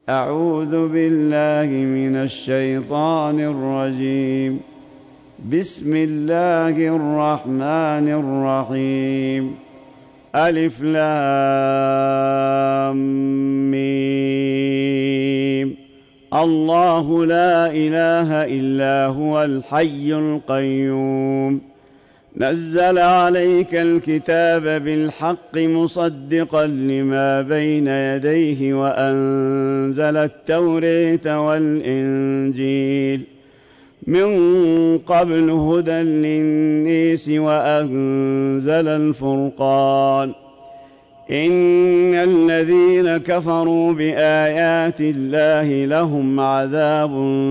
أعوذ بالله من الشيطان الرجيم. بسم الله الرحمن الرحيم. ألف لام ميم. الله لا إله إلا هو الحي القيوم. نزل عليك الكتاب بالحق مصدقا لما بين يديه وأنزل التوراة والإنجيل من قبل هدى للناس وأنزل الفرقان. إن الذين كفروا بآيات الله لهم عذاب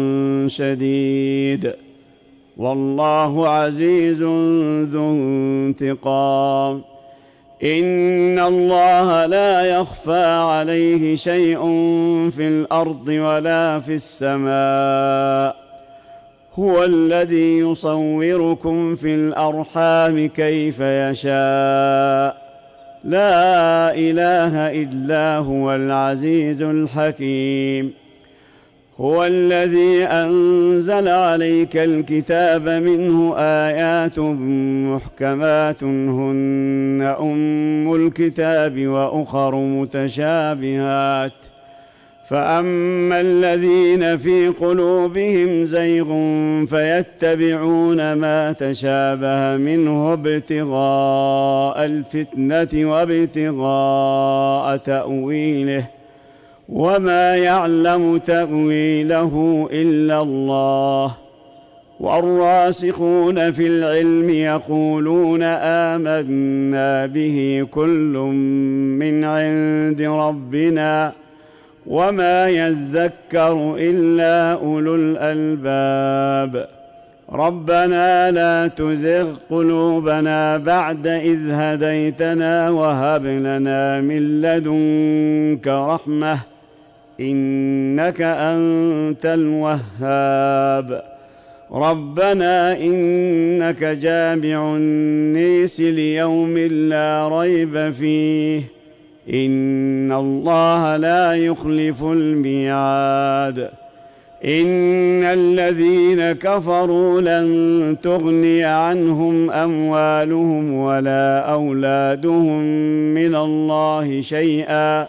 شديد والله عزيز ذو انتقام. إن الله لا يخفى عليه شيء في الأرض ولا في السماء. هو الذي يصوركم في الأرحام كيف يشاء. لا إله إلا هو العزيز الحكيم. هو الذي أنزل عليك الكتاب منه آيات محكمات هن أم الكتاب وأخر متشابهات فأما الذين في قلوبهم زيغ فيتبعون ما تشابه منه ابتغاء الفتنة وابتغاء تأويله وما يعلم تأويله إلا الله. والراسخون في العلم يقولون آمنا به كل من عند ربنا وما يذكر إلا أولو الألباب. ربنا لا تزغ قلوبنا بعد إذ هديتنا وهب لنا من لدنك رحمة إنك أنت الوهاب. ربنا إنك جامع الناس ليوم لا ريب فيه إن الله لا يخلف الميعاد. إن الذين كفروا لن تغني عنهم أموالهم ولا أولادهم من الله شيئا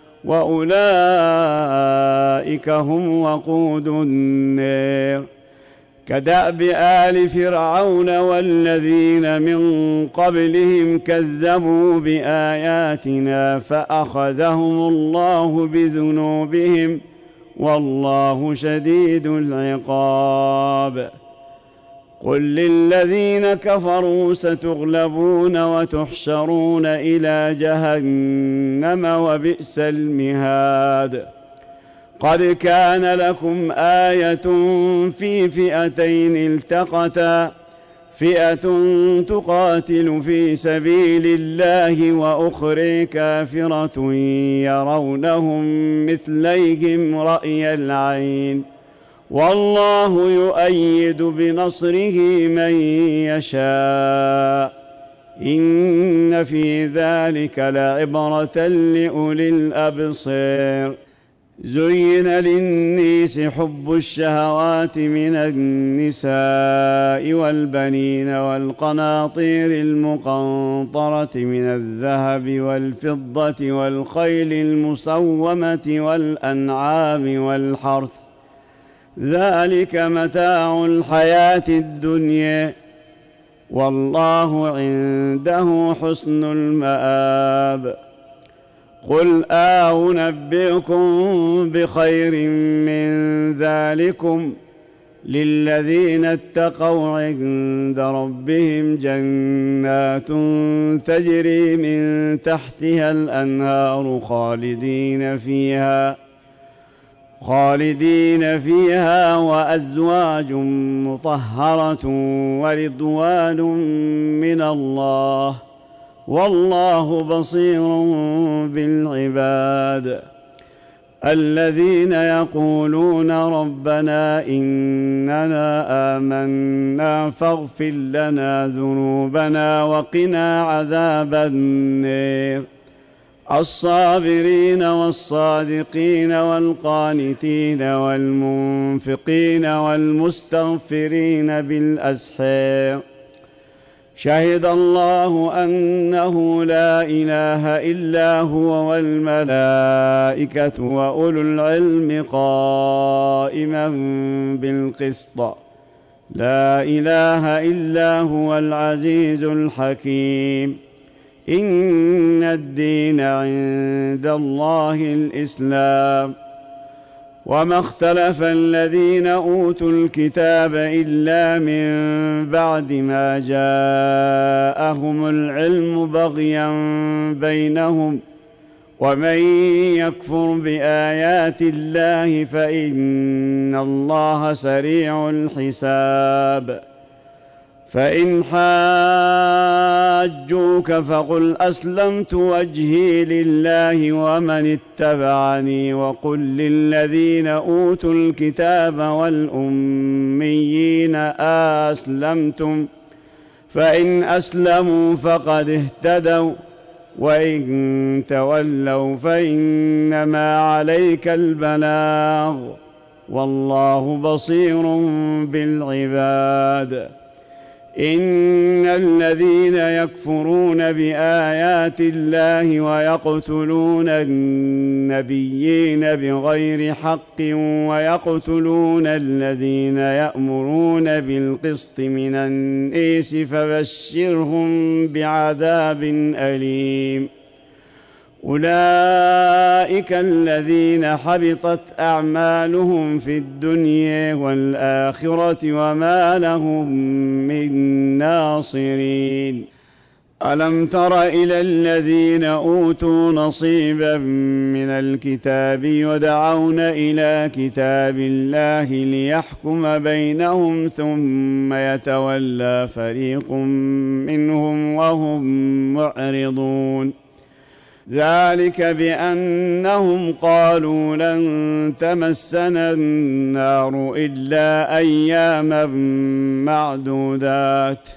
وأولئك هم وقود النار. كدأب آل فرعون والذين من قبلهم كذبوا بآياتنا فأخذهم الله بذنوبهم والله شديد العقاب. قل للذين كفروا ستغلبون وتحشرون إلى جهنم وبئس المهاد. قد كان لكم آية في فئتين التقتا فئة تقاتل في سبيل الله وأخرى كافرة يرونهم مثليهم رأي العين والله يؤيد بنصره من يشاء. إن في ذلك لعبرة لأولي الأبصار. زين للناس حب الشهوات من النساء والبنين والقناطير المقنطرة من الذهب والفضة والخيل المسومة والأنعام والحرث ذلك متاع الحياة الدنيا والله عنده حسن المآب. قل أنبئكم بخير من ذلكم للذين اتقوا عند ربهم جنات تجري من تحتها الأنهار خالدين فيها وأزواج مطهرة ورضوان من الله والله بصير بالعباد. الذين يقولون ربنا إننا آمنا فاغفر لنا ذنوبنا وقنا عذاب النار. الصابرين والصادقين والقانتين والمنفقين والمستغفرين بالأسحار شهد الله أنه لا إله إلا هو والملائكة وأولو العلم قائما بالقسط لا إله إلا هو العزيز الحكيم إن الدين عند الله الإسلام وما اختلف الذين أوتوا الكتاب إلا من بعد ما جاءهم العلم بغيا بينهم ومن يكفر بآيات الله فإن الله سريع الحساب فإن حاجوك فقل أسلمت وجهي لله ومن اتبعني وقل للذين أوتوا الكتاب والأميين أسلمتم فإن أسلموا فقد اهتدوا وإن تولوا فإنما عليك البلاغ والله بصير بالعباد إن الذين يكفرون بآيات الله ويقتلون النبيين بغير حق ويقتلون الذين يأمرون بالقسط من الناس فبشرهم بعذاب أليم أولئك الذين حبطت أعمالهم في الدنيا والآخرة وما لهم من ناصرين ألم تر إلى الذين أوتوا نصيبا من الكتاب يدعون إلى كتاب الله ليحكم بينهم ثم يتولى فريق منهم وهم معرضون ذلك بأنهم قالوا لن تمسنا النار إلا أياما معدودات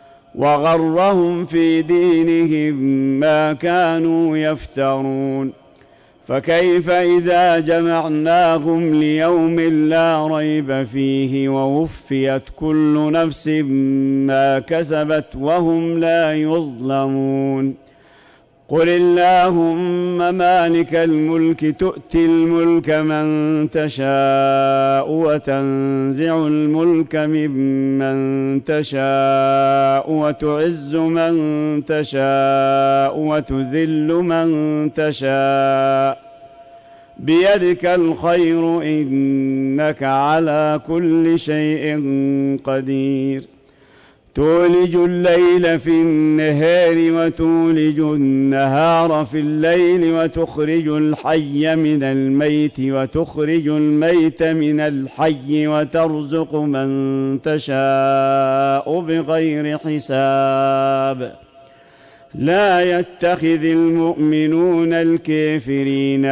وغرهم في دينهم ما كانوا يفترون فكيف إذا جمعناهم ليوم لا ريب فيه ووفيت كل نفس ما كسبت وهم لا يظلمون قل اللهم مالك الملك تؤتي الملك من تشاء وتنزع الملك ممن تشاء وتعز من تشاء وتذل من تشاء بيدك الخير إنك على كل شيء قدير تولج الليل في النهار وتولج النهار في الليل وتخرج الحي من الميت وتخرج الميت من الحي وترزق من تشاء بغير حساب لا يتخذ المؤمنون الكافرين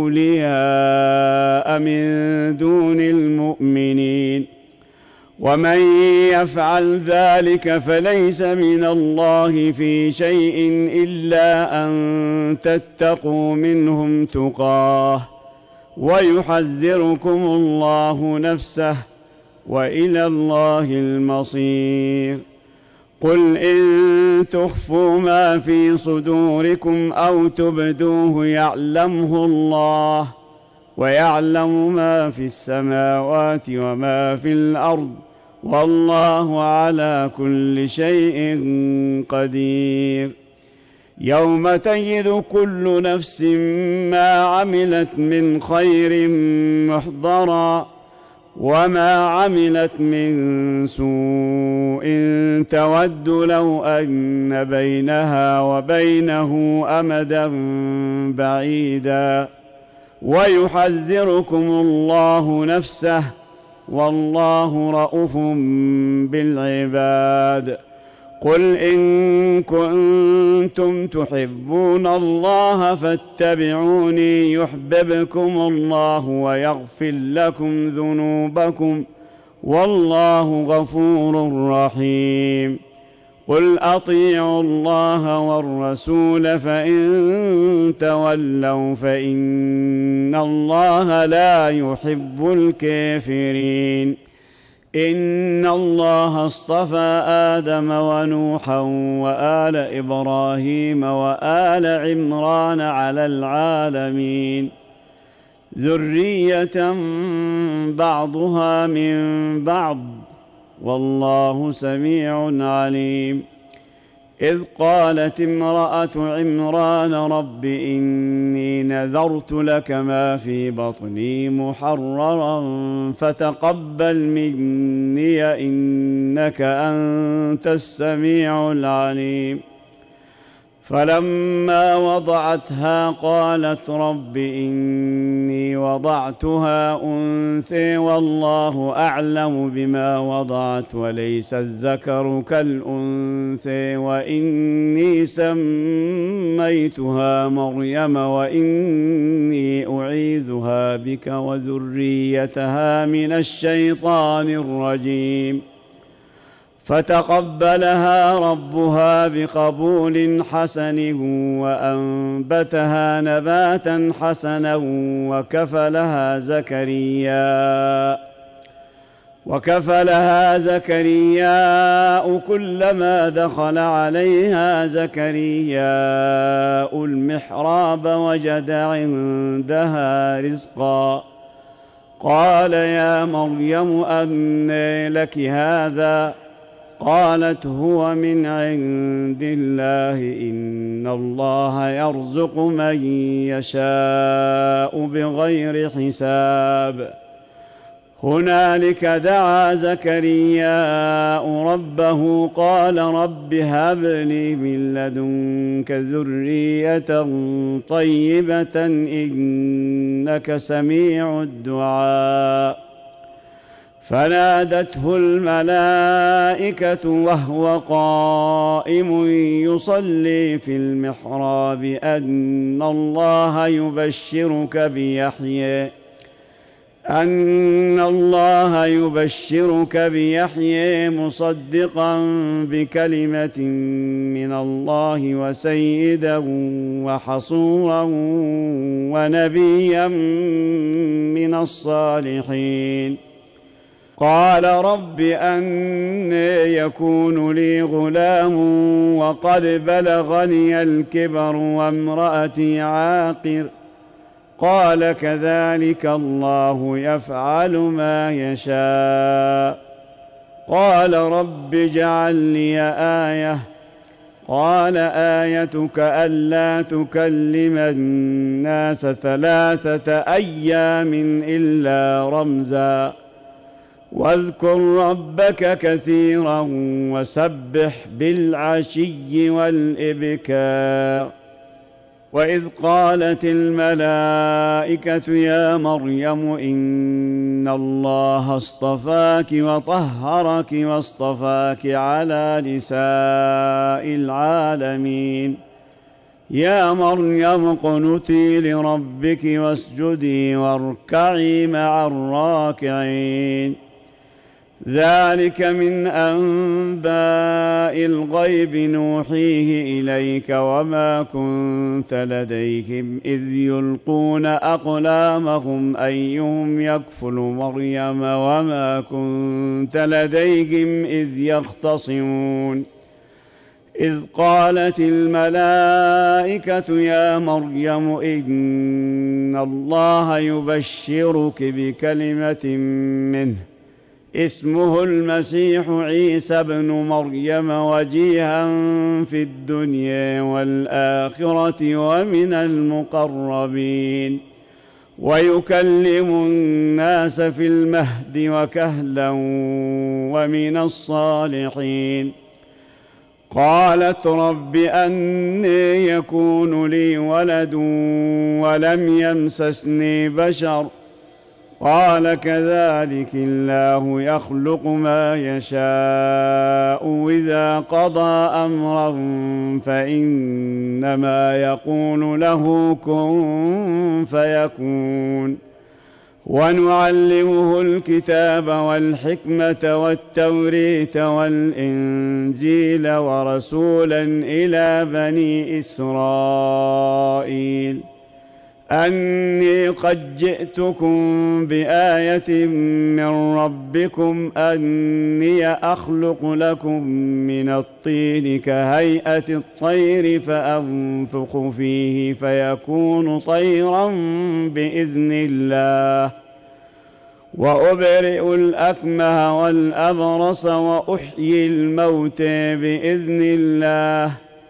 أولياء من دون المؤمنين ومن يفعل ذلك فليس من الله في شيء إلا أن تتقوا منهم تقاه ويحذركم الله نفسه وإلى الله المصير قل إن تخفوا ما في صدوركم أو تبدوه يعلمه الله ويعلم ما في السماوات وما في الأرض والله على كل شيء قدير يوم تجد كل نفس ما عملت من خير محضرا وما عملت من سوء تود لو أن بينها وبينه أمدا بعيدا ويحذركم الله نفسه والله رءوف بالعباد قل إن كنتم تحبون الله فاتبعوني يحببكم الله ويغفر لكم ذنوبكم والله غفور رحيم قل أطيعوا الله والرسول فإن تولوا فإن الله لا يحب الكافرين. إن الله اصطفى آدم ونوحا وآل إبراهيم وآل عمران على العالمين ذرية بعضها من بعض والله سميع عليم. إذ قالت امرأة عمران رب إني نذرت لك ما في بطني محررا فتقبل مني إنك أنت السميع العليم. فلما وضعتها قالت رب إني وضعتها أنثى والله أعلم بما وضعت وليس الذكر كالأنثى وإني سميتها مريم وإني أعيذها بك وذريتها من الشيطان الرجيم. فتقبلها ربها بقبول حسن وأنبتها نباتا حسنا وكفلها زكرياء كلما دخل عليها زكرياء المحراب وجد عندها رزقا قال يا مريم أنى لك هذا قالت هو من عند الله إن الله يرزق من يشاء بغير حساب. هنالك دعا زكرياء ربه قال رب هب لي من لدنك ذرية طيبة إنك سميع الدعاء. فنادته الملائكة وهو قائم يصلي في المحراب أن الله يبشرك بيحيى مصدقا بكلمة من الله وسيدا وحصورا ونبيا من الصالحين. قال رب أنى يكون لي غلام وقد بلغني الكبر وامرأتي عاقر قال كذلك الله يفعل ما يشاء. قال رب اجعل لي آية قال آيتك ألا تكلم الناس 3 أيام إلا رمزا واذكر ربك كثيرا وسبح بالعشي والإبكار. وإذ قالت الملائكة يا مريم إن الله اصطفاك وطهرك واصطفاك على نساء العالمين. يا مريم اقنتي لربك واسجدي واركعي مع الراكعين. ذلك من أنباء الغيب نوحيه إليك وما كنت لديهم إذ يلقون أقلامهم أيهم يكفل مريم وما كنت لديهم إذ يختصمون. إذ قالت الملائكة يا مريم إن الله يبشرك بكلمة منه اسمه المسيح عيسى ابن مريم وجيها في الدنيا والآخرة ومن المقربين ويكلم الناس في المهد وكهلا ومن الصالحين. قالت رب أنى يكون لي ولد ولم يمسسني بشر قال كذلك الله يخلق ما يشاء إذا قضى أمرا فإنما يقول له كن فيكون. ونعلمه الكتاب والحكمة والتوريث والإنجيل ورسولا إلى بني إسرائيل أني قد جئتكم بآية من ربكم أني أخلق لكم من الطين كهيئة الطير فأنفخ فيه فيكون طيرا بإذن الله وأبرئ الأكمه والأبرص وأحيي الموتى بإذن الله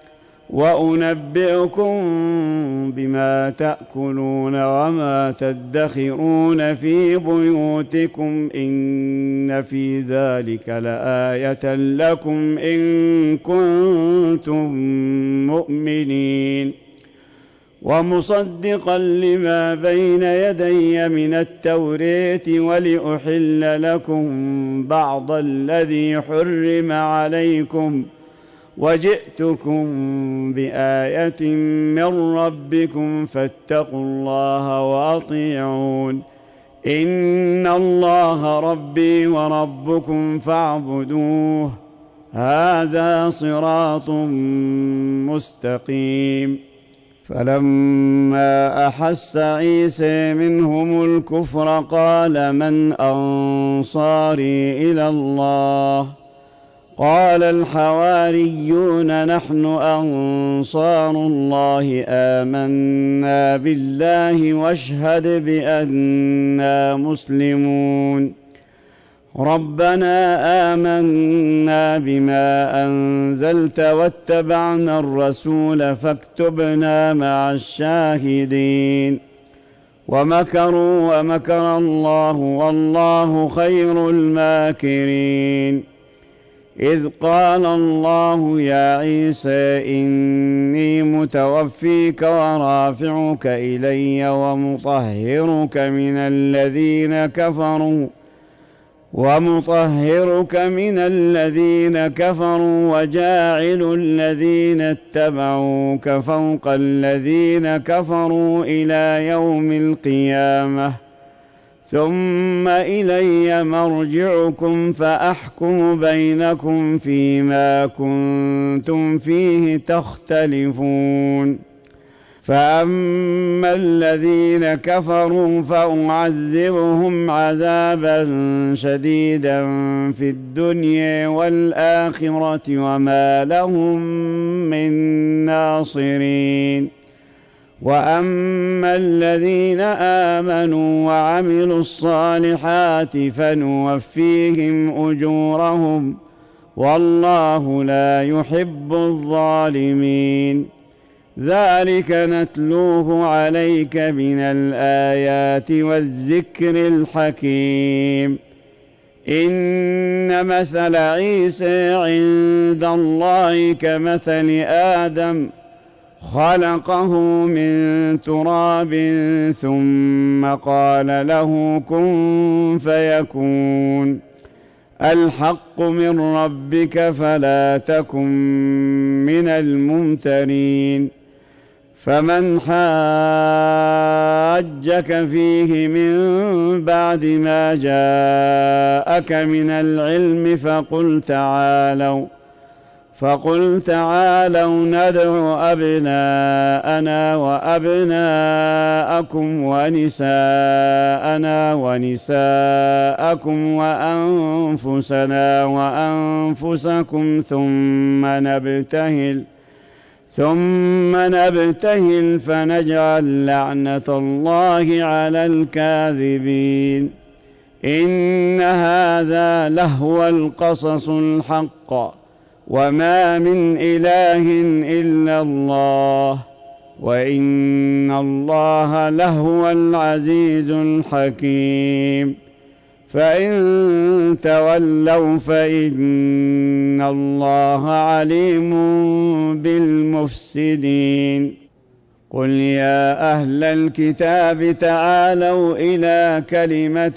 وأنبئكم بما تأكلون وما تدخرون في بيوتكم إن في ذلك لآية لكم إن كنتم مؤمنين ومصدقا لما بين يدي من التوراة ولأحل لكم بعض الذي حرم عليكم وجئتكم بآية من ربكم فاتقوا الله وأطيعون إن الله ربي وربكم فاعبدوه هذا صراط مستقيم. فلما أحس عيسى منهم الكفر قال من أنصاري إلى الله قال الحواريون نحن أنصار الله آمنا بالله واشهد بأننا مسلمون ربنا آمنا بما أنزلت واتبعنا الرسول فاكتبنا مع الشاهدين ومكروا ومكر الله والله خير الماكرين إذ قال الله يا عيسى إني متوفيك ورافعك إلي ومطهرك من الذين كفروا وجاعل الذين اتبعوك فوق الذين كفروا إلى يوم القيامة ثم إلي مرجعكم فأحكم بينكم فيما كنتم فيه تختلفون فأما الذين كفروا فأعذبهم عذابا شديدا في الدنيا والآخرة وما لهم من ناصرين وأما الذين آمنوا وعملوا الصالحات فنوفيهم أجورهم والله لا يحب الظالمين ذلك نتلوه عليك من الآيات والذكر الحكيم إن مثل عيسى عند الله كمثل آدم خلقه من تراب ثم قال له كن فيكون الحق من ربك فلا تكن من الممترين فمن حاجك فيه من بعد ما جاءك من العلم فقل تعالوا ندعو أبناءنا وأبناءكم ونساءنا ونساءكم وأنفسنا وأنفسكم ثم نبتهل فنجعل لعنة الله على الكاذبين إن هذا لهو القصص الحق وما من إله إلا الله وإن الله لهو العزيز الحكيم فإن تولوا فإن الله عليم بالمفسدين قل يا أهل الكتاب تعالوا إلى كلمة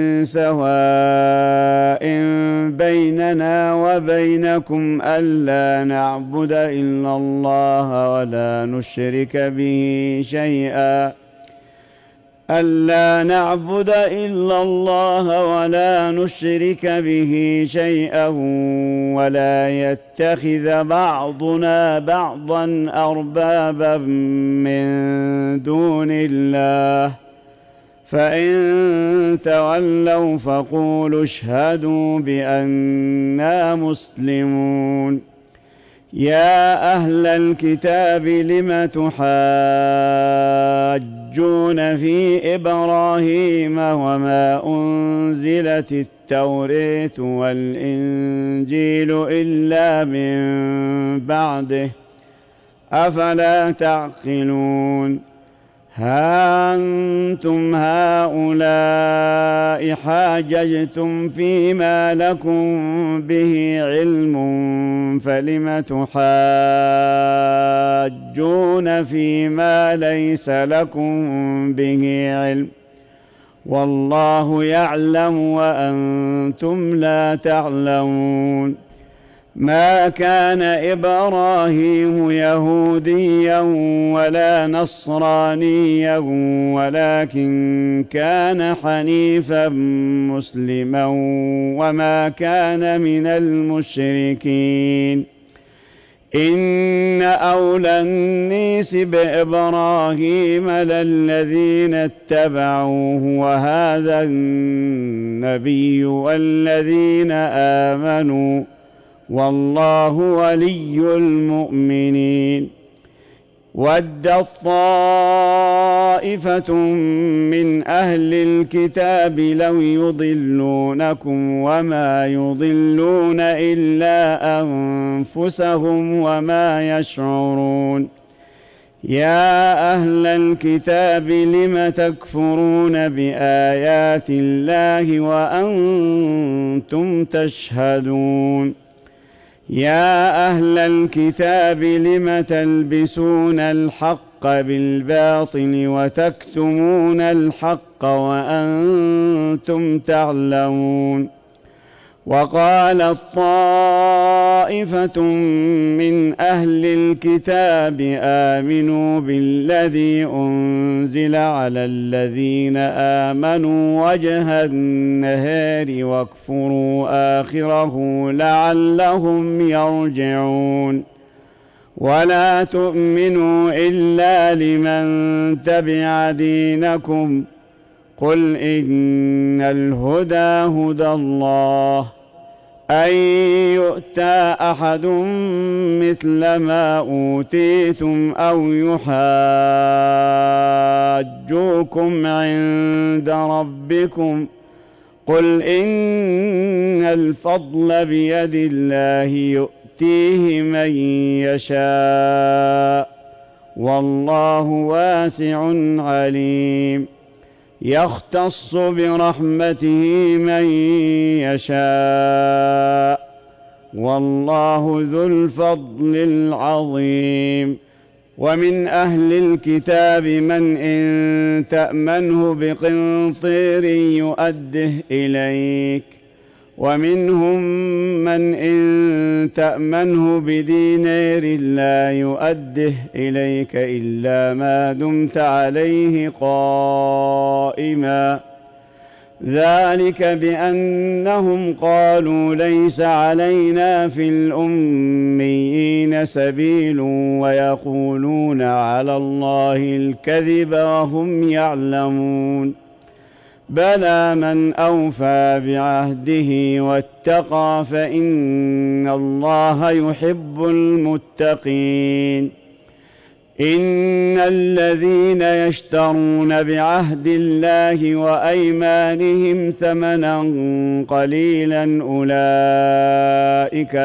سواء بيننا وبينكم ألا نعبد إلا الله ولا نشرك به شيئا ألا نعبد إلا الله ولا نشرك به شيئا ولا يتخذ بعضنا بعضا أربابا من دون الله فإن تولوا فقولوا اشهدوا بأننا مسلمون. يا أهل الكتاب لم تحاجون في إبراهيم وما أنزلت التوراة والإنجيل إلا من بعده أفلا تعقلون. ها أنتم هؤلاء حاججتم فيما لكم به علم فلم تحاجون فيما ليس لكم به علم والله يعلم وأنتم لا تعلمون. ما كان إبراهيم يهوديا ولا نصرانيا ولكن كان حنيفا مسلما وما كان من المشركين. إن أولى الناس بإبراهيم للذين اتبعوه وهذا النبي والذين آمنوا والله ولي المؤمنين. ودت طائفة من أهل الكتاب لو يضلونكم وما يضلون إلا أنفسهم وما يشعرون. يا أهل الكتاب لم تكفرون بآيات الله وأنتم تشهدون. يا أهل الكتاب لم تلبسون الحق بالباطل وتكتمون الحق وأنتم تعلمون. وقالت طائفة من أهل الكتاب آمنوا بالذي أنزل على الذين آمنوا وجه النهار واكفروا آخره لعلهم يرجعون. ولا تؤمنوا إلا لمن تبع دينكم قل إن الهدى هدى الله أن يؤتى أحد مثل ما أوتيتم أو يحاجوكم عند ربكم قل إن الفضل بيد الله يؤتيه من يشاء والله واسع عليم. يختص برحمته من يشاء والله ذو الفضل العظيم. ومن أهل الكتاب من إن تأمنه بقنطير يؤده إليك ومنهم من إن تأمنه بدينار لا يؤده إليك إلا ما دمت عليه قائما ذلك بأنهم قالوا ليس علينا في الأميين سبيل ويقولون على الله الكذب وهم يعلمون. بلى من أوفى بعهده واتقى فإن الله يحب المتقين. إن الذين يشترون بعهد الله وأيمانهم ثمنا قليلا أولئك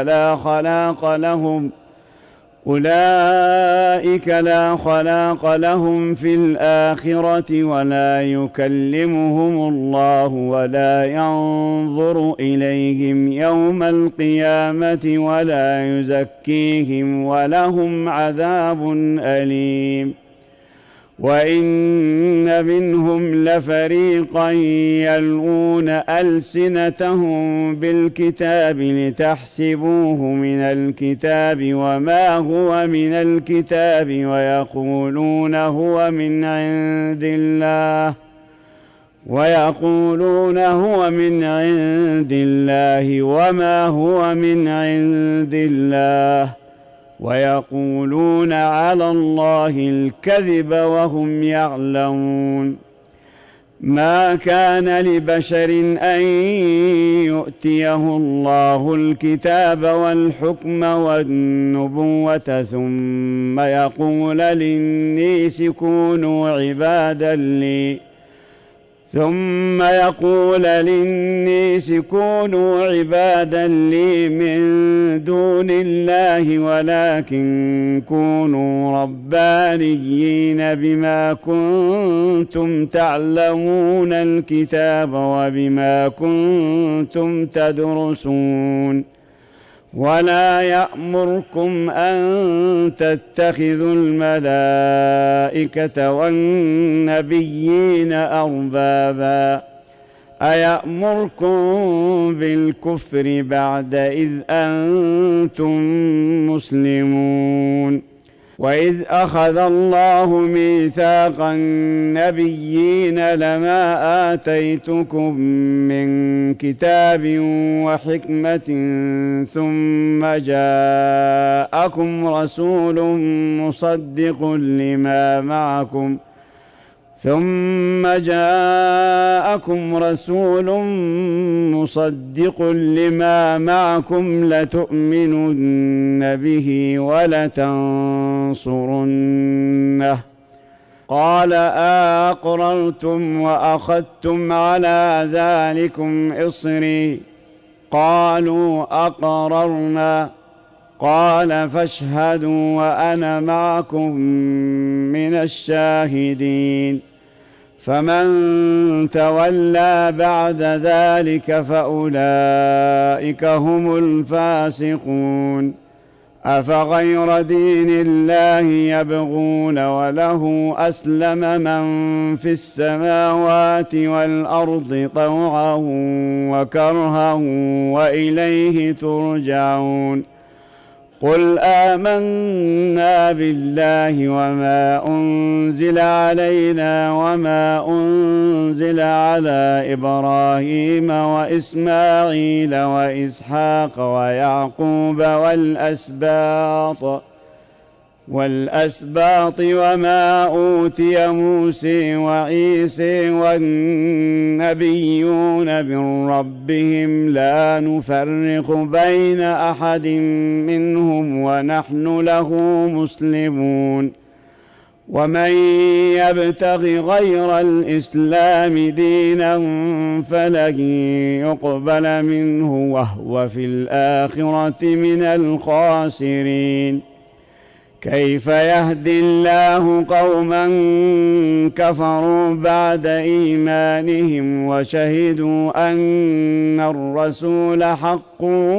لا خلاق لهم في الآخرة ولا يكلمهم الله ولا ينظر إليهم يوم القيامة ولا يزكيهم ولهم عذاب أليم. وإن منهم لفريقا يلوون ألسنتهم بالكتاب لتحسبوه من الكتاب وما هو من الكتاب ويقولون هو من عند الله ويقولون هو من عند الله وما هو من عند الله، ويقولون على الله الكذب وهم يعلمون. ما كان لبشر أن يؤتيه الله الكتاب والحكم والنبوة ثم يقول للناس كونوا عبادا لي من دون الله، ولكن كونوا ربانيين بما كنتم تعلمون الكتاب وبما كنتم تدرسون. ولا يأمركم أن تتخذوا الملائكة والنبيين أربابا، أيأمركم بالكفر بعد إذ أنتم مسلمون. وإذ أخذ الله ميثاق النبيين لما آتيتكم من كتاب وحكمة ثم جاءكم رسول مصدق لما معكم لتؤمنن به ولتنصرنه. قال أأقررتم وأخذتم على ذلكم إصري؟ قالوا أقررنا. قال فاشهدوا وأنا معكم من الشاهدين. فمن تولى بعد ذلك فأولئك هم الفاسقون. أفغير دين الله يبغون وله أسلم من في السماوات والأرض طوعا وكرها وإليه ترجعون. قل آمنا بالله وما أنزل علينا وما أنزل على إبراهيم وإسماعيل وإسحاق ويعقوب والأسباط وما أوتي موسى وعيسى والنبيون من ربهم لا نفرق بين أحد منهم ونحن له مسلمون. ومن يبتغ غير الإسلام دينا فلن يقبل منه وهو في الآخرة من الخاسرين. كيف يهدي الله قوما كفروا بعد إيمانهم وشهدوا أن الرسول حق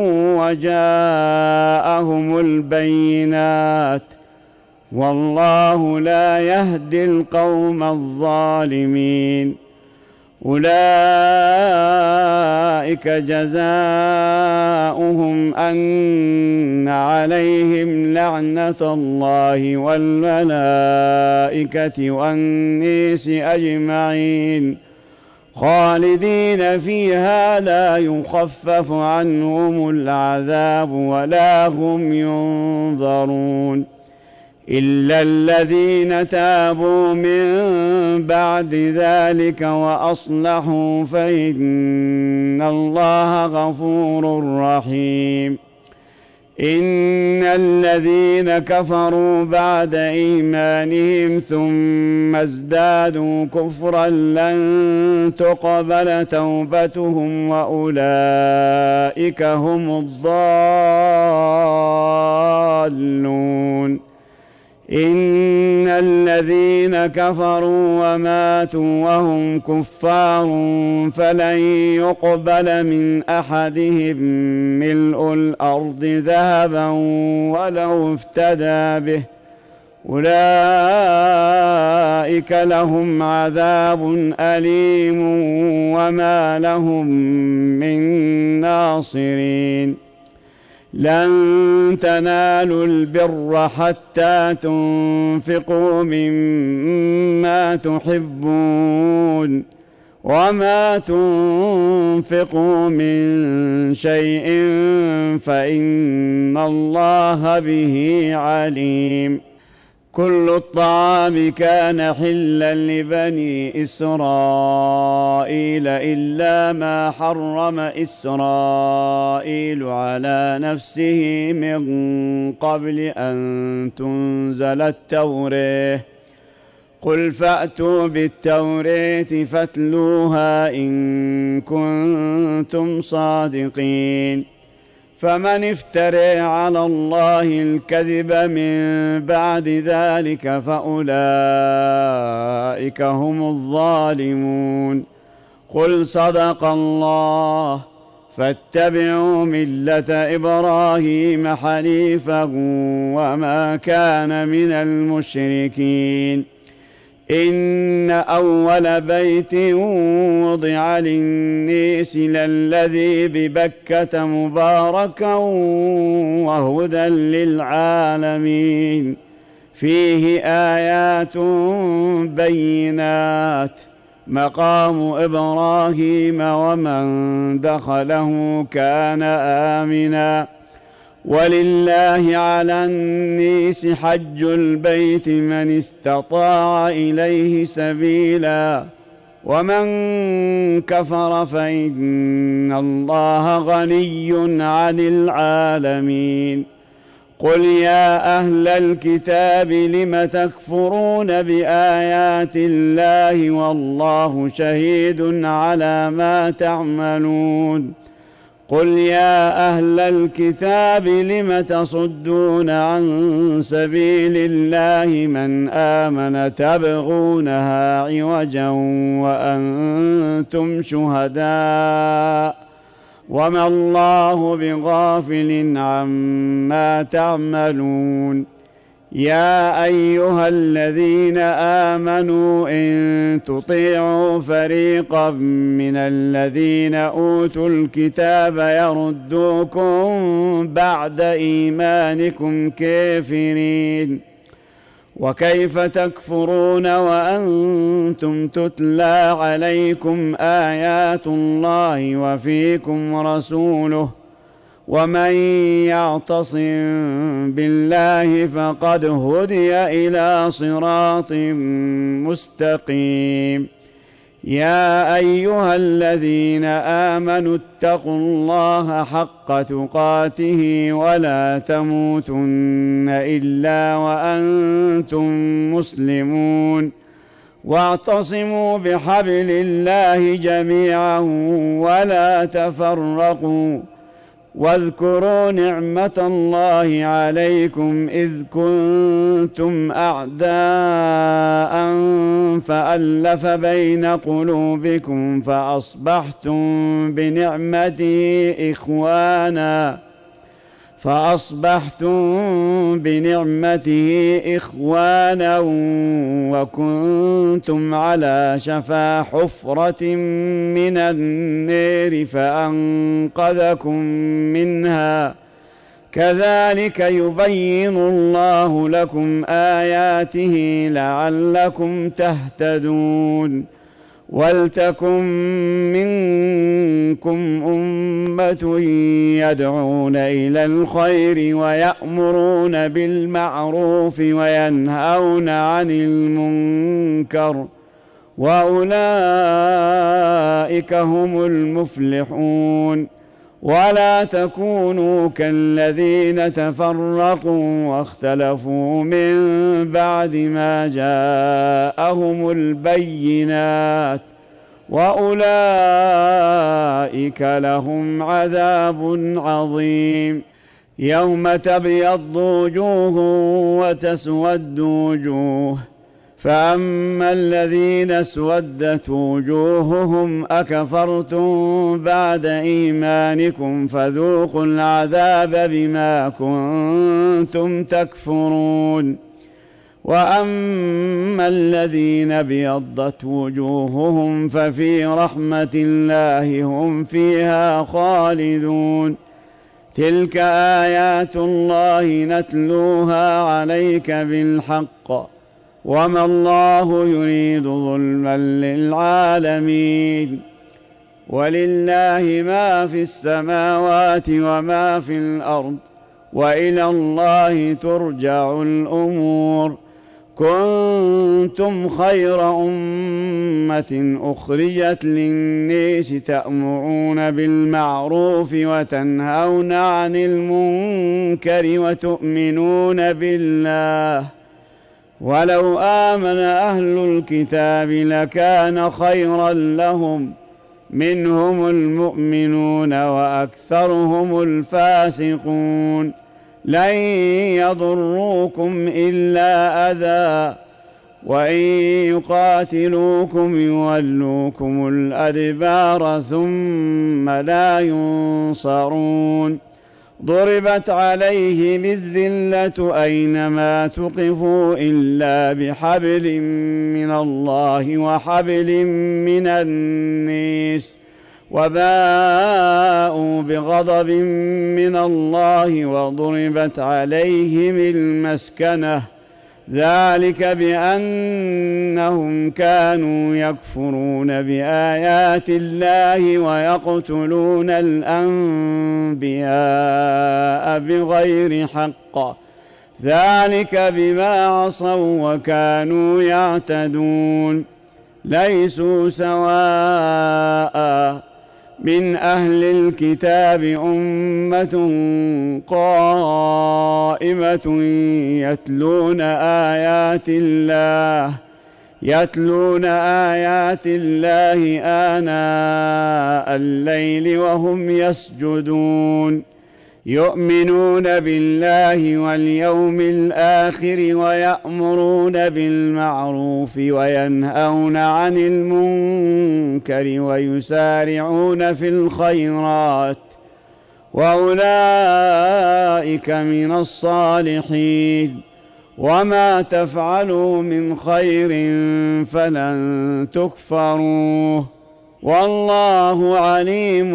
وجاءهم البينات، والله لا يهدي القوم الظالمين. أولئك جزاؤهم أن عليهم لعنة الله والملائكة والناس أجمعين خالدين فيها لا يخفف عنهم العذاب ولا هم ينظرون إلا الذين تابوا من بعد ذلك وأصلحوا فإن الله غفور رحيم. إن الذين كفروا بعد إيمانهم ثم ازدادوا كفرا لن تقبل توبتهم وأولئك هم الضالون. إن الذين كفروا وماتوا وهم كفار فلن يقبل من أحدهم ملء الأرض ذهبا ولو افتدى به، أولئك لهم عذاب أليم وما لهم من ناصرين. لن تنالوا البر حتى تنفقوا مما تحبون وما تنفقوا من شيء فإن الله به عليم. كل الطعام كان حلا لبني إسرائيل إلا ما حرم إسرائيل على نفسه من قبل أن تنزل التوراة. قل فأتوا بالتوراة فاتلوها إن كنتم صادقين. فمن افترى على الله الكذب من بعد ذلك فأولئك هم الظالمون. قل صدق الله فاتبعوا ملة إبراهيم حنيفا وما كان من المشركين. إن أول بيت وضع للناس للذي ببكة مباركا وهدى للعالمين فيه آيات بينات مقام إبراهيم ومن دخله كان آمنا. ولله على الناس حج البيت من استطاع إليه سبيلا ومن كفر فإن الله غني عن العالمين. قل يا أهل الكتاب لم تكفرون بآيات الله والله شهيد على ما تعملون. قل يا أهل الكتاب لم تصدون عن سبيل الله من آمن تبغونها عوجا وأنتم شهداء وما الله بغافل عما تعملون. يا أيها الذين آمنوا إن تطيعوا فريقا من الذين أوتوا الكتاب يردوكم بعد إيمانكم كافرين. وكيف تكفرون وأنتم تتلى عليكم آيات الله وفيكم رسوله ومن يعتصم بالله فقد هدي إلى صراط مستقيم. يا أيها الذين آمنوا اتقوا الله حق تقاته ولا تموتن إلا وأنتم مسلمون. واعتصموا بحبل الله جميعا ولا تفرقوا. واذكروا نعمة الله عليكم إذ كنتم أعداء فألف بين قلوبكم فأصبحتم بنعمته إخوانا وكنتم على شفا حفرة من النار فأنقذكم منها. كذلك يبين الله لكم آياته لعلكم تهتدون. ولتكن منكم أمة يدعون إلى الخير ويأمرون بالمعروف وينهون عن المنكر وأولئك هم المفلحون. ولا تكونوا كالذين تفرقوا واختلفوا من بعد ما جاءهم البينات وأولئك لهم عذاب عظيم. يوم تبيض وجوه وتسود وجوه فأما الذين اسودت وجوههم أكفرتم بعد إيمانكم فذوقوا العذاب بما كنتم تكفرون. وأما الذين ابيضت وجوههم ففي رحمة الله هم فيها خالدون. تلك آيات الله نتلوها عليك بالحق وما الله يريد ظلما للعالمين. ولله ما في السماوات وما في الأرض، وإلى الله ترجع الأمور. كنتم خير أمة أخرجت للناس تأمرون بالمعروف وتنهون عن المنكر وتؤمنون بالله. ولو آمن أهل الكتاب لكان خيرا لهم، منهم المؤمنون وأكثرهم الفاسقون. لن يضروكم إلا أذى، وإن يقاتلوكم يولوكم الأدبار ثم لا ينصرون. ضربت عليهم الذلة أينما تقفوا إلا بحبل من الله وحبل من الناس، وباءوا بغضب من الله وضربت عليهم المسكنة، ذلك بأنهم كانوا يكفرون بآيات الله ويقتلون الأنبياء بغير حق، ذلك بما عصوا وكانوا يعتدون. ليسوا سواء من أهل الكتاب أمة قائمة يتلون آيات الله آناء الليل وهم يسجدون، يؤمنون بالله واليوم الآخر ويأمرون بالمعروف وينهون عن المنكر ويسارعون في الخيرات، وأولئك من الصالحين. وما تفعلوا من خير فلن تكفروه، والله عليم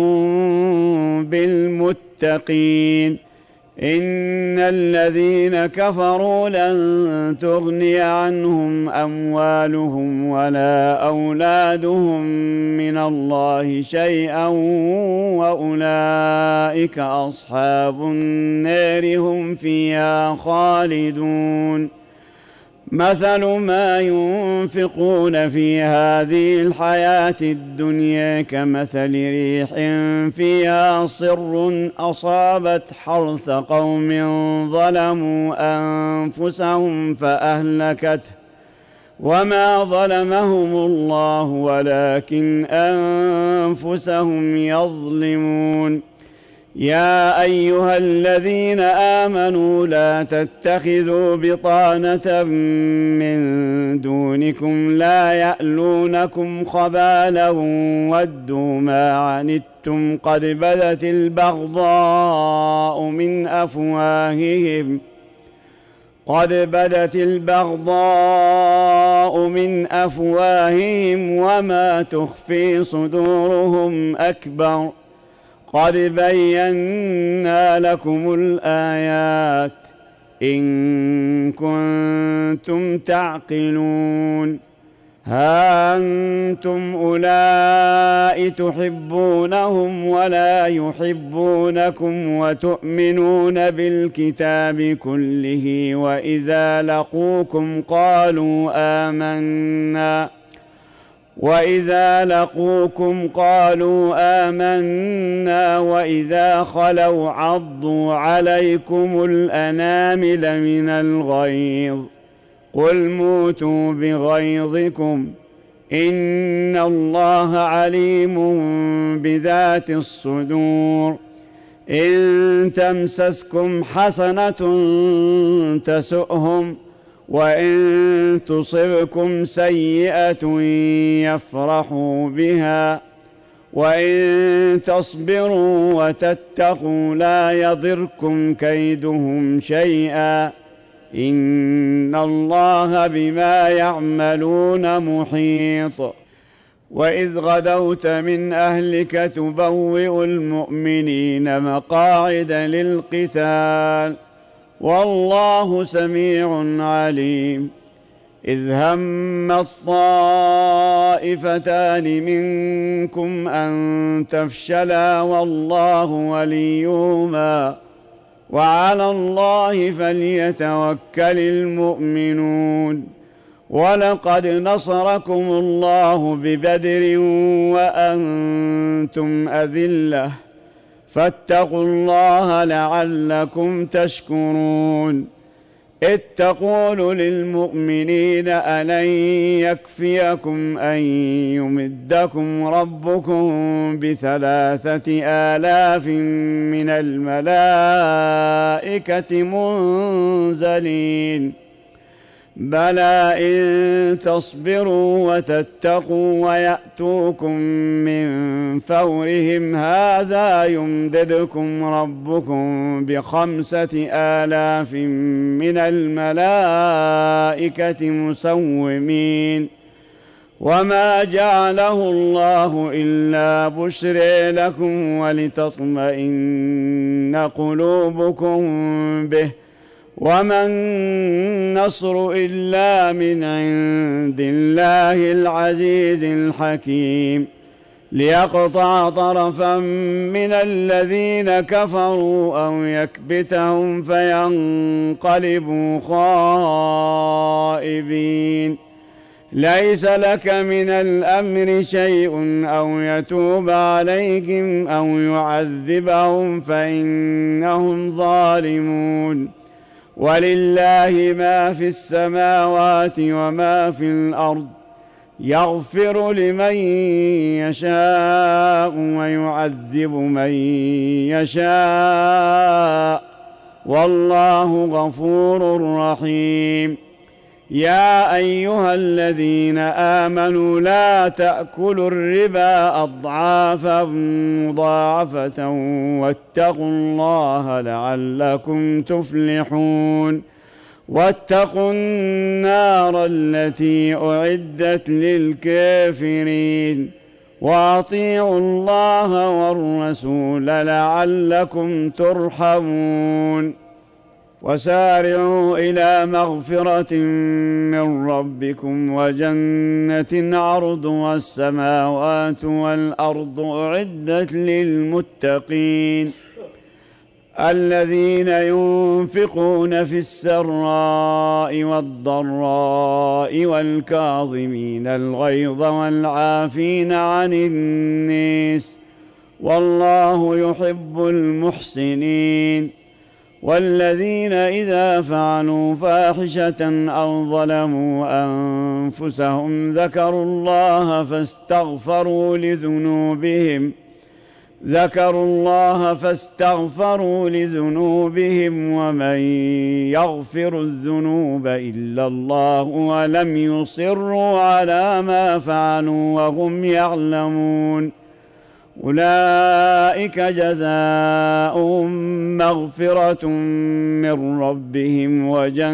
بالمتقين. إن الذين كفروا لن تغني عنهم أموالهم ولا أولادهم من الله شيئا، وأولئك أصحاب النار هم فيها خالدون. مثل ما ينفقون في هذه الحياة الدنيا كمثل ريح فيها صر أصابت حرث قوم ظلموا أنفسهم فأهلكته، وما ظلمهم الله ولكن أنفسهم يظلمون. يا أيها الذين آمنوا لا تتخذوا بطانة من دونكم لا يألونكم خبالا ودوا ما عنتم قد بدت البغضاء من أفواههم وما تخفي صدورهم أكبر. قد بينا لكم الآيات إن كنتم تعقلون. ها أنتم أولئك تحبونهم ولا يحبونكم وتؤمنون بالكتاب كله، وإذا لقوكم قالوا آمنا وإذا خلوا عضوا عليكم الأنامل من الغيظ. قل موتوا بغيظكم إن الله عليم بذات الصدور. إن تمسسكم حسنة تسؤهم، وإن تصبكم سيئة يفرحوا بها، وإن تصبروا وتتقوا لا يضركم كيدهم شيئا، إن الله بما يعملون محيط. وإذ غدوت من أهلك تبوئ المؤمنين مقاعد للقتال، والله سميع عليم. إذ هم الطائفتان منكم أن تفشلا والله وليهما وعلى الله فليتوكل المؤمنون. ولقد نصركم الله ببدر وأنتم أذلة فاتقوا الله لعلكم تشكرون. إذ تقول للمؤمنين ألن يكفيكم أن يمدكم ربكم ب3,000 من الملائكة منزلين بلى إن تصبروا وتتقوا ويأتوكم من فورهم هذا يمددكم ربكم ب5,000 من الملائكة مسومين. وما جعله الله إلا بشرى لكم ولتطمئن قلوبكم به وما النصر إلا من عند الله العزيز الحكيم ليقطع طرفا من الذين كفروا أو يكبتهم فينقلبوا خائبين. ليس لك من الأمر شيء أو يتوب عليهم أو يعذبهم فإنهم ظالمون. ولله ما في السماوات وما في الأرض يغفر لمن يشاء ويعذب من يشاء والله غفور رحيم. يا أيها الذين آمنوا لا تأكلوا الربا أضعافا مضاعفة واتقوا الله لعلكم تفلحون. واتقوا النار التي أعدت للكافرين وأطيعوا الله والرسول لعلكم ترحمون. وسارعوا إلى مغفرة من ربكم وجنة عرضها السماوات والأرض أعدت للمتقين الذين ينفقون في السراء والضراء والكاظمين الغيظ والعافين عن الناس والله يحب المحسنين. والذين إذا فعلوا فاحشة أو ظلموا أنفسهم ذكروا الله فاستغفروا لذنوبهم ومن يغفر الذنوب إلا الله ولم يصروا على ما فعلوا وهم يعلمون أولئك جزاؤهم مغفرة من ربهم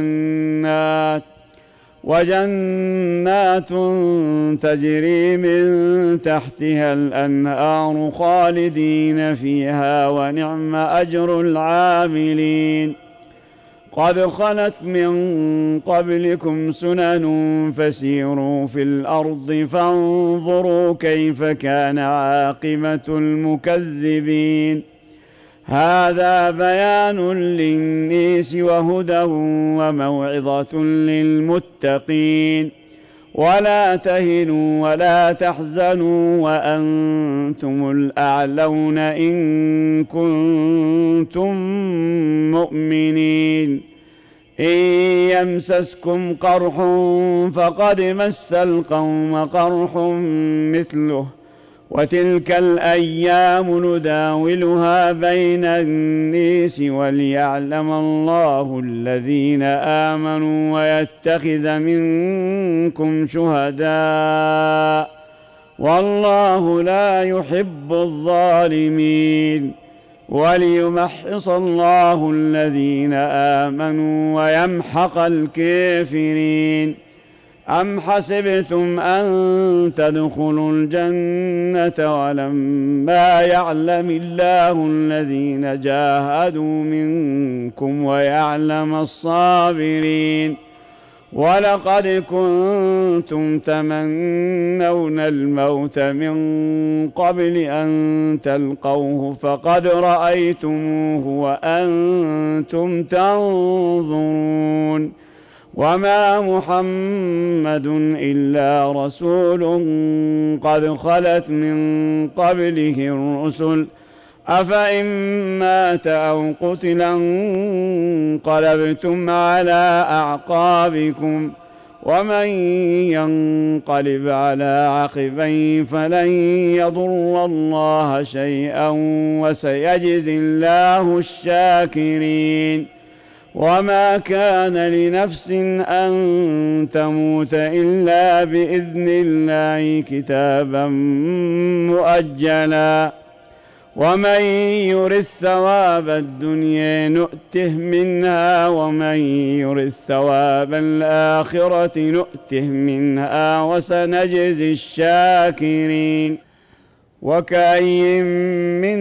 وجنات تجري من تحتها الأنهار خالدين فيها ونعم أجر العاملين. قد خلت من قبلكم سنن فسيروا في الأرض فانظروا كيف كان عاقبة المكذبين. هذا بيان للناس وهدى وموعظة للمتقين. ولا تهنوا ولا تحزنوا وأنتم الأعلون إن كنتم مؤمنين. إن يمسسكم قرح فقد مس القوم قرح مثله وتلك الأيام نداولها بين الناس وليعلم الله الذين آمنوا ويتخذ منكم شهداء والله لا يحب الظالمين. وليمحص الله الذين آمنوا ويمحق الكافرين. أم حسبتم أن تدخلوا الجنة ولما يعلم الله الذين جاهدوا منكم ويعلم الصابرين ولقد كنتم تمنون الموت من قبل أن تلقوه فقد رأيتموه وأنتم تنظرون وما محمد إلا رسول قد خلت من قبله الرسل أفإن مات أو قتل انقلبتم على أعقابكم ومن ينقلب على عقبيه فلن يضر الله شيئا وسيجزي الله الشاكرين وما كان لنفس أن تموت إلا بإذن الله كتابا مؤجلا ومن يرد ثواب الدنيا نؤته منها ومن يرد ثواب الآخرة نؤته منها وسنجزي الشاكرين وكأي من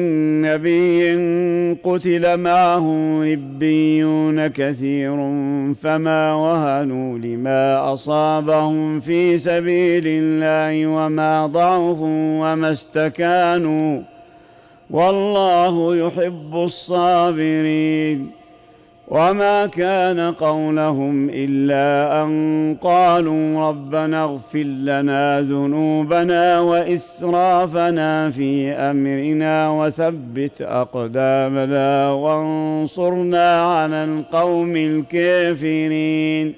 نبي قتل معه ربيون كثير فما وهنوا لما أصابهم في سبيل الله وما ضعفوا وما استكانوا والله يحب الصابرين وما كان قولهم إلا أن قالوا ربنا اغفر لنا ذنوبنا وإسرافنا في أمرنا وثبت أقدامنا وانصرنا على القوم الكافرين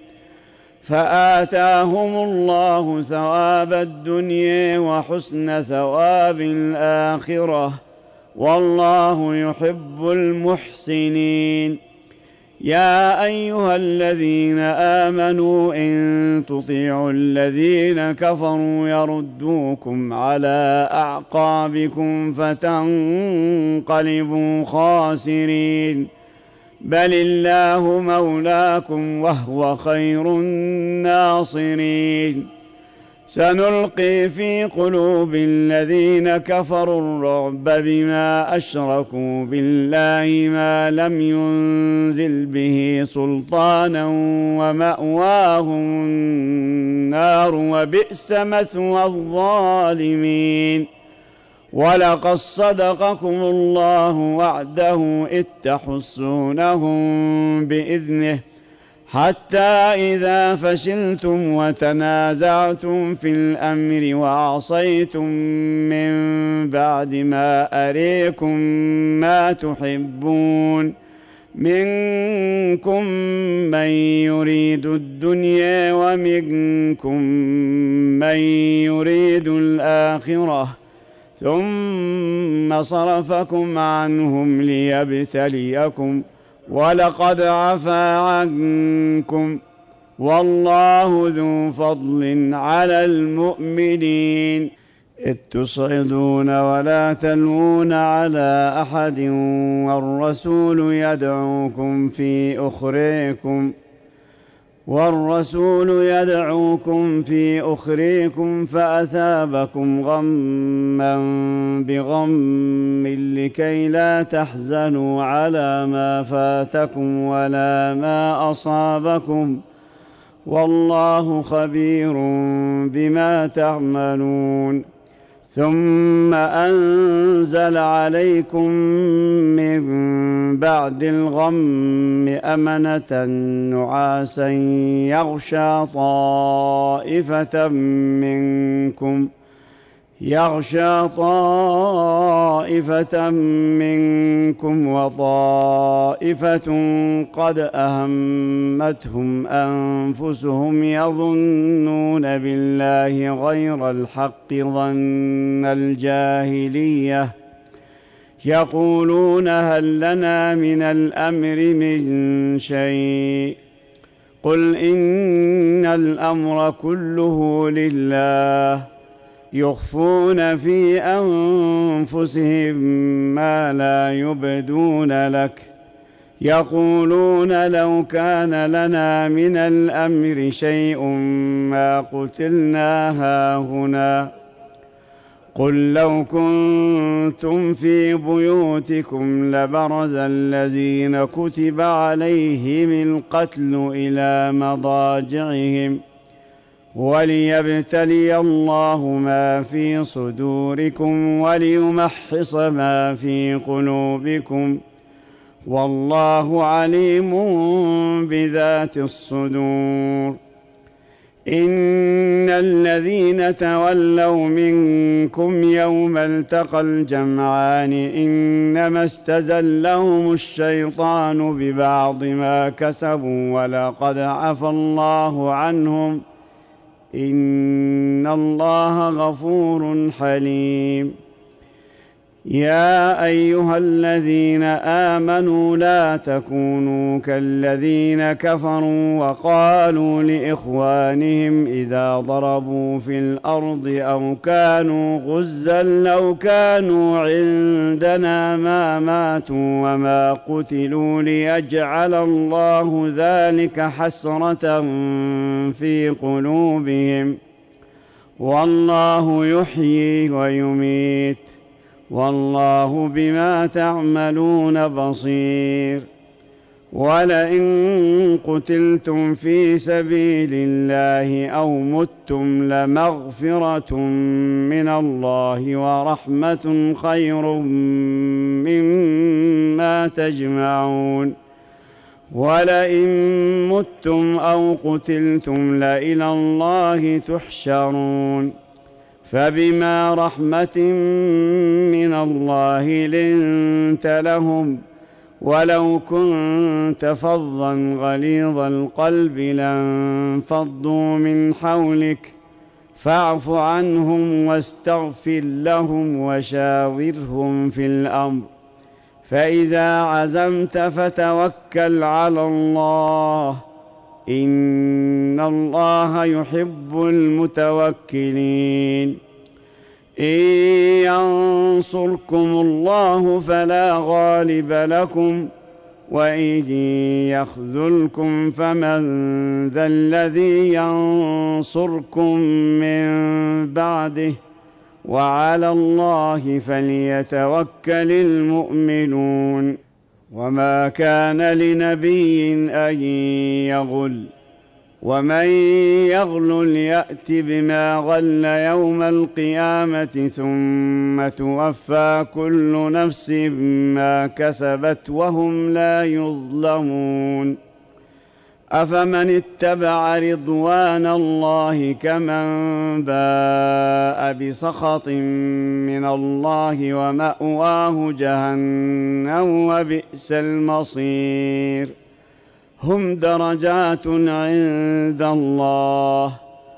فآتاهم الله ثواب الدنيا وحسن ثواب الآخرة والله يحب المحسنين يا أيها الذين آمنوا إن تطيعوا الذين كفروا يردوكم على أعقابكم فتنقلبوا خاسرين بل الله مولاكم وهو خير الناصرين سنلقي في قلوب الذين كفروا الرعب بما أشركوا بالله ما لم ينزل به سلطانا ومأواهم النار وبئس مثوى الظالمين ولقد صدقكم الله وعده إذ تحسونهم بإذنه حتى إذا فشلتم وتنازعتم في الأمر وعصيتم من بعد ما أريكم ما تحبون منكم من يريد الدنيا ومنكم من يريد الآخرة ثم صرفكم عنهم ليبتليكم ولقد عفا عنكم والله ذو فضل على المؤمنين إذ تصعدون ولا تلوون على أحد والرسول يدعوكم في أخريكم فأثابكم غما بغم لكي لا تحزنوا على ما فاتكم ولا ما أصابكم والله خبير بما تعملون ثم أنزل عليكم من بعد الغم أمنة نعاسا يغشى طائفة منكم وطائفة قد أهمتهم أنفسهم يظنون بالله غير الحق ظن الجاهلية يقولون هل لنا من الأمر من شيء قل إن الأمر كله لله يخفون في أنفسهم ما لا يبدون لك يقولون لو كان لنا من الأمر شيء ما قتلنا هاهنا قل لو كنتم في بيوتكم لبرز الذين كتب عليهم القتل إلى مضاجعهم وليبتلي الله ما في صدوركم وليمحص ما في قلوبكم والله عليم بذات الصدور. إن الذين تولوا منكم يوم التقى الجمعان إنما استزلهم الشيطان ببعض ما كسبوا ولقد عفى الله عنهم إن الله غفور حليم. يا أيها الذين آمنوا لا تكونوا كالذين كفروا وقالوا لإخوانهم إذا ضربوا في الأرض أو كانوا غزا لو كانوا عندنا ما ماتوا وما قتلوا ليجعل الله ذلك حسرة في قلوبهم والله يحيي ويميت والله بما تعملون بصير. ولئن قتلتم في سبيل الله أو متم لمغفرة من الله ورحمة خير مما تجمعون. ولئن متم أو قتلتم لإلى الله تحشرون. فبما رحمة من الله لنت لهم ولو كنت فظا غليظ القلب لانفضوا من حولك فاعف عنهم واستغفر لهم وشاورهم في الأمر فإذا عزمت فتوكل على الله إن الله يحب المتوكلين. إن ينصركم الله فلا غالب لكم وإن يخذلكم فمن ذا الذي ينصركم من بعده وعلى الله فليتوكل المؤمنون. وما كان لنبي أن يغل ومن يغل يأت بما غل يوم القيامة ثم توفى كل نفس ما كسبت وهم لا يظلمون. أفمن اتبع رضوان الله كمن باء بسخط من الله ومأواه جهنم وبئس المصير. هم درجات عند الله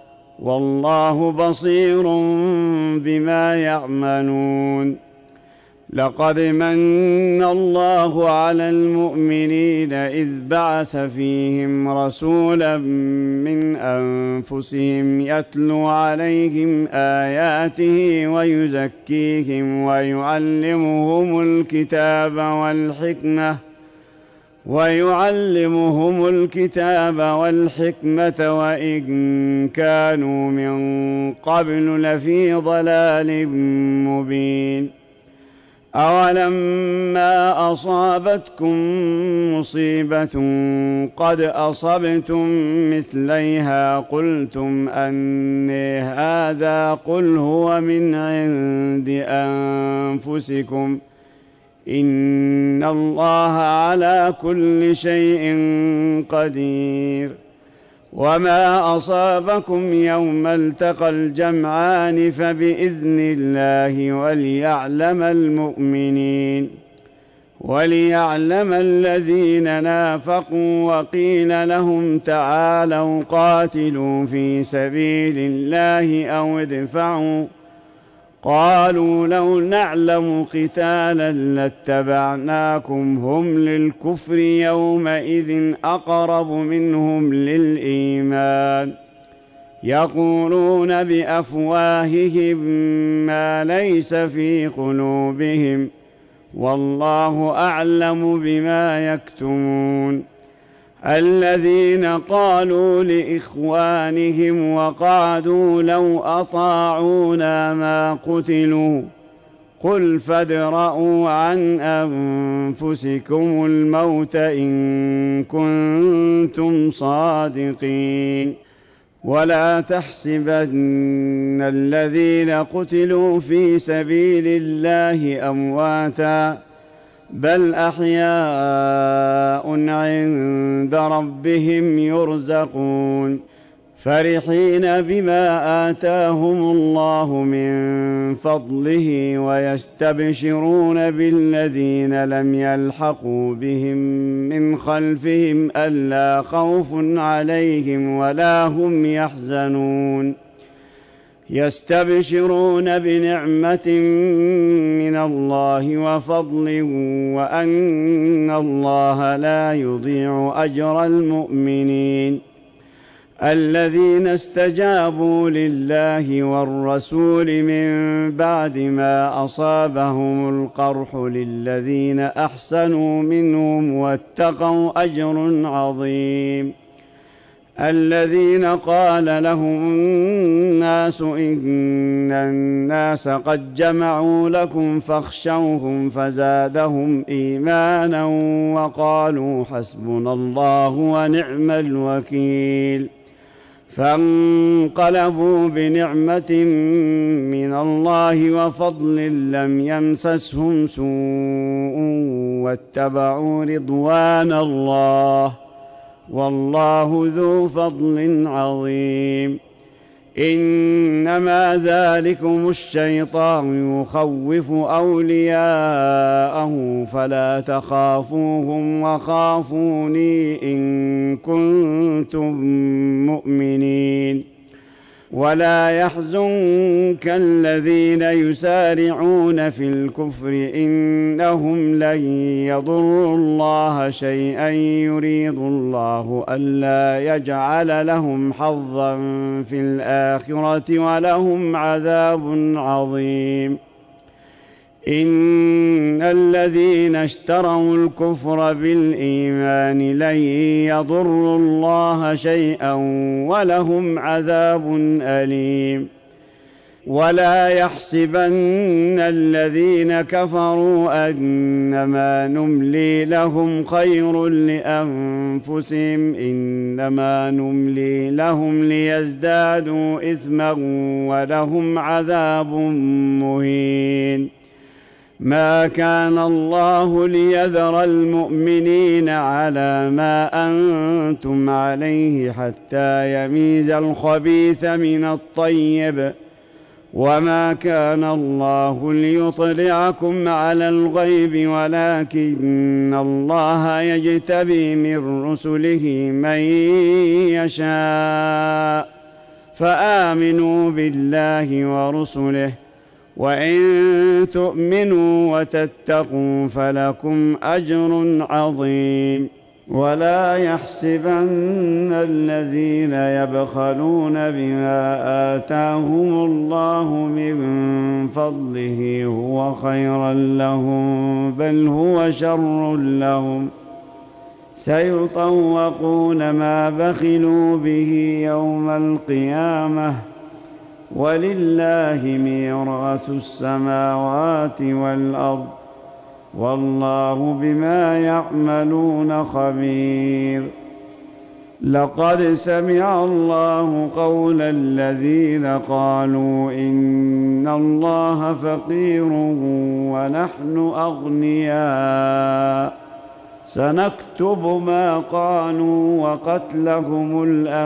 والله بصير بما يعملون. لقد من الله على المؤمنين إذ بعث فيهم رسولا من أنفسهم يتلو عليهم آياته ويزكيهم ويعلمهم الكتاب والحكمة وإن كانوا من قبل لفي ضلال مبين. أولما أصابتكم مصيبة قد أصبتم مثليها قلتم أني هذا قل هو من عند أنفسكم إن الله على كل شيء قدير. وما أصابكم يوم التقى الجمعان فبإذن الله وليعلم الذين نافقوا وقيل لهم تعالوا قاتلوا في سبيل الله أو ادفعوا قالوا لو نعلم قتالا لاتبعناكم هم للكفر يومئذ أقرب منهم للإيمان يقولون بأفواههم ما ليس في قلوبهم والله أعلم بما يكتمون. الذين قالوا لإخوانهم وقعدوا لو أطاعونا ما قتلوا قل فادرءوا عن أنفسكم الموت إن كنتم صادقين ولا تحسبن الذين قتلوا في سبيل الله أمواتا بل أحياء عند ربهم يرزقون فرحين بما آتاهم الله من فضله ويستبشرون بالذين لم يلحقوا بهم من خلفهم ألا خوف عليهم ولا هم يحزنون يستبشرون بنعمة من الله وفضل وأن الله لا يضيع أجر المؤمنين الذين استجابوا لله والرسول من بعد ما أصابهم القرح للذين أحسنوا منهم واتقوا أجر عظيم الذين قال لهم الناس إن الناس قد جمعوا لكم فاخشوهم فزادهم إيمانا وقالوا حسبنا الله ونعم الوكيل فانقلبوا بنعمة من الله وفضل لم يمسسهم سوء واتبعوا رضوان الله والله ذو فضل عظيم إنما ذلكم الشيطان يخوف أولياءه فلا تخافوهم وخافوني إن كنتم مؤمنين ولا يحزنك الذين يسارعون في الكفر إنهم لن يضروا الله شيئا يريد الله ألا يجعل لهم حظا في الآخرة ولهم عذاب عظيم إن الذين اشتروا الكفر بالإيمان لن يضروا الله شيئا ولهم عذاب أليم ولا يحسبن الذين كفروا أنما نملي لهم خير لأنفسهم إنما نملي لهم ليزدادوا إثما ولهم عذاب مهين ما كان الله ليذر المؤمنين على ما أنتم عليه حتى يميز الخبيث من الطيب وما كان الله ليطلعكم على الغيب ولكن الله يجتبي من رسله من يشاء فآمنوا بالله ورسله وإن تؤمنوا وتتقوا فلكم أجر عظيم ولا يحسبن الذين يبخلون بما آتاهم الله من فضله هو خيرا لهم بل هو شر لهم سيطوقون ما بخلوا به يوم القيامة ولله ميراث السماوات والأرض والله بما يعملون خبير لقد سمع الله قول الذين قالوا إن الله فقير ونحن أغنياء سنكتب ما قالوا وقتلهم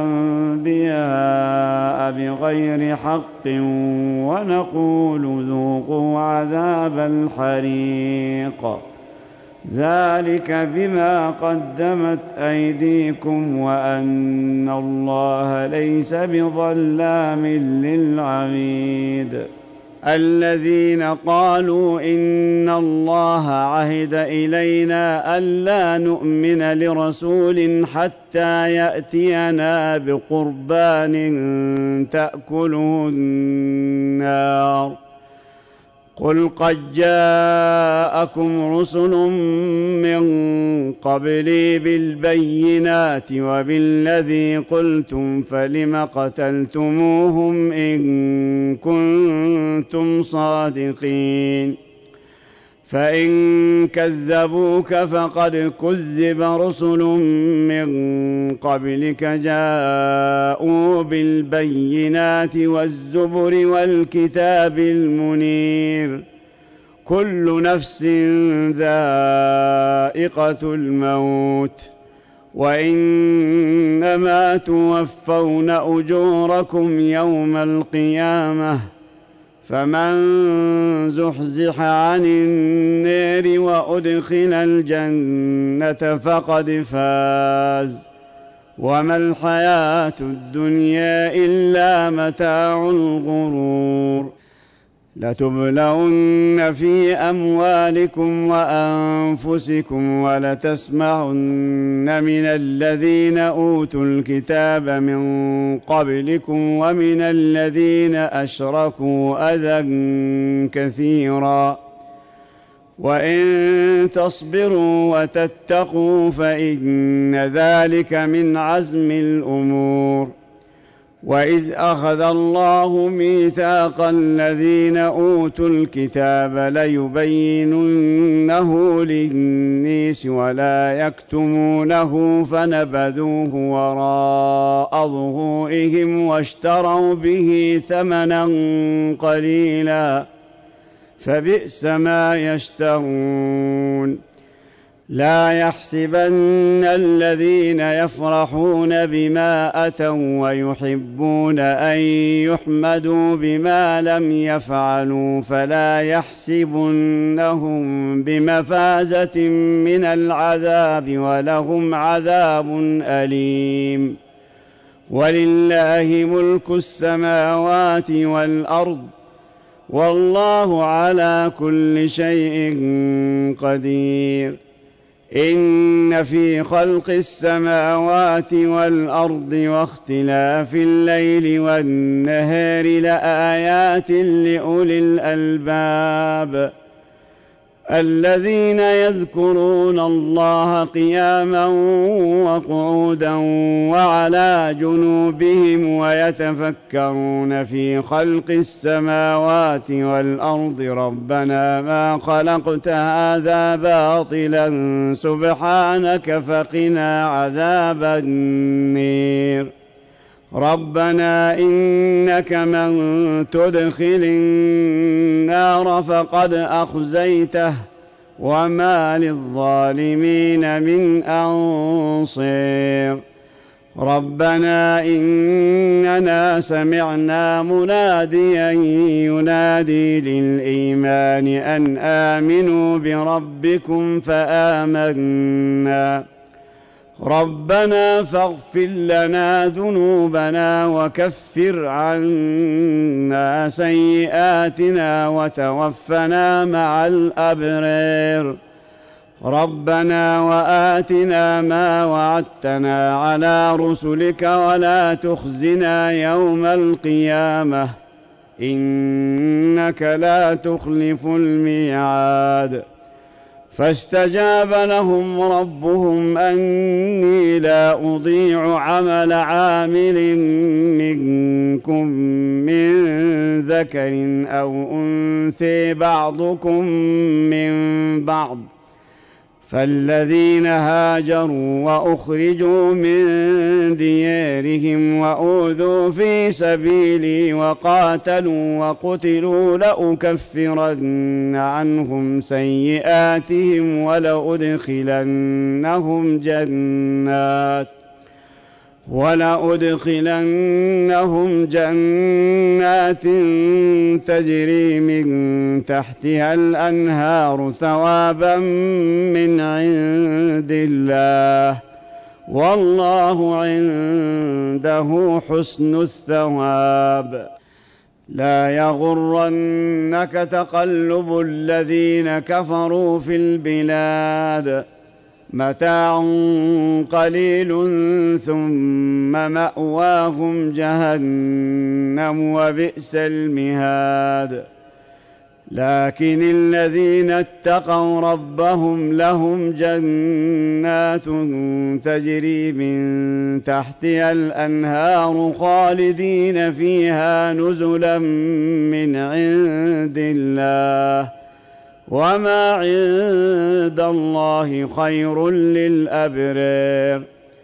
الأنبياء بغير حق ونقول ذوقوا عذاب الحريق ذلك بما قدمت أيديكم وأن الله ليس بظلام للعبيد الذين قالوا إن الله عهد إلينا ألا نؤمن لرسول حتى يأتينا بقربان تأكله النار قل قد جاءكم رسل من قبلي بالبينات وبالذي قلتم فلم قتلتموهم إن كنتم صادقين فإن كذبوك فقد كذب رسل من قبلك جاءوا بالبينات والزبر والكتاب المنير كل نفس ذائقة الموت وإنما توفون أجوركم يوم القيامة فمن زحزح عن النار وأدخل الجنة فقد فاز وما الحياة الدنيا إلا متاع الغرور لتبلون في أموالكم وأنفسكم ولتسمعن من الذين أوتوا الكتاب من قبلكم ومن الذين أشركوا أذى كثيرا وإن تصبروا وتتقوا فإن ذلك من عزم الأمور وإذ أخذ الله ميثاق الذين أوتوا الكتاب ليبيننه للناس ولا يكتمونه فنبذوه وراء ظهورهم واشتروا به ثمنا قليلا فبئس ما يشترون لا يحسبن الذين يفرحون بما أتوا ويحبون أن يحمدوا بما لم يفعلوا فلا يحسبنهم بمفازة من العذاب ولهم عذاب أليم ولله ملك السماوات والأرض والله على كل شيء قدير إن في خلق السماوات والأرض واختلاف الليل والنهار لآيات لأولي الألباب الذين يذكرون الله قياما وقعودا وعلى جنوبهم ويتفكرون في خلق السماوات والأرض ربنا ما خلقت هذا باطلا سبحانك فقنا عذاب النير ربنا إنك من تدخل النار فقد أخزيته وما للظالمين من أنصير ربنا إننا سمعنا مناديا ينادي للإيمان أن آمنوا بربكم فآمنا ربنا فاغفر لنا ذنوبنا وكفر عنا سيئاتنا وتوفنا مع الأبرار ربنا وآتنا ما وعدتنا على رسلك ولا تخزنا يوم القيامة إنك لا تخلف الميعاد فاستجاب لهم ربهم أني لا أضيع عمل عامل منكم من ذكر أو أنثى بعضكم من بعض فالذين هاجروا وأخرجوا من ديارهم وأوذوا في سبيلي وقاتلوا وقتلوا لأكفرن عنهم سيئاتهم ولأدخلنهم جنات تجري من تحتها الأنهار ثوابا من عند الله والله عنده حسن الثواب لا يغرنك تقلب الذين كفروا في البلاد متاع قليل ثم مأواهم جهنم وبئس المهاد لكن الذين اتقوا ربهم لهم جنات تجري من تحتها الأنهار خالدين فيها نزلا من عند الله، وما عند الله خير للأبرار.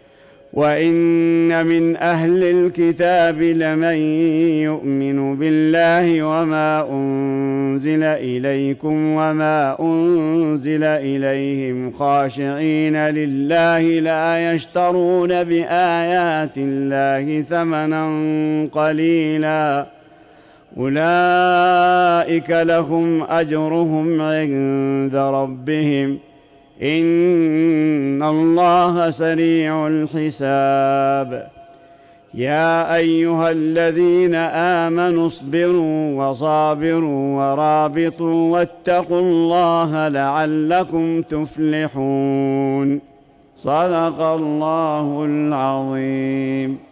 وإن من أهل الكتاب لمن يؤمن بالله وما أنزل إليكم وما أنزل إليهم خاشعين لله لا يشترون بآيات الله ثمنا قليلا، أولئك لهم أجرهم عند ربهم إن الله سريع الحساب. يا أيها الذين آمنوا اصبروا وصابروا ورابطوا واتقوا الله لعلكم تفلحون. صدق الله العظيم.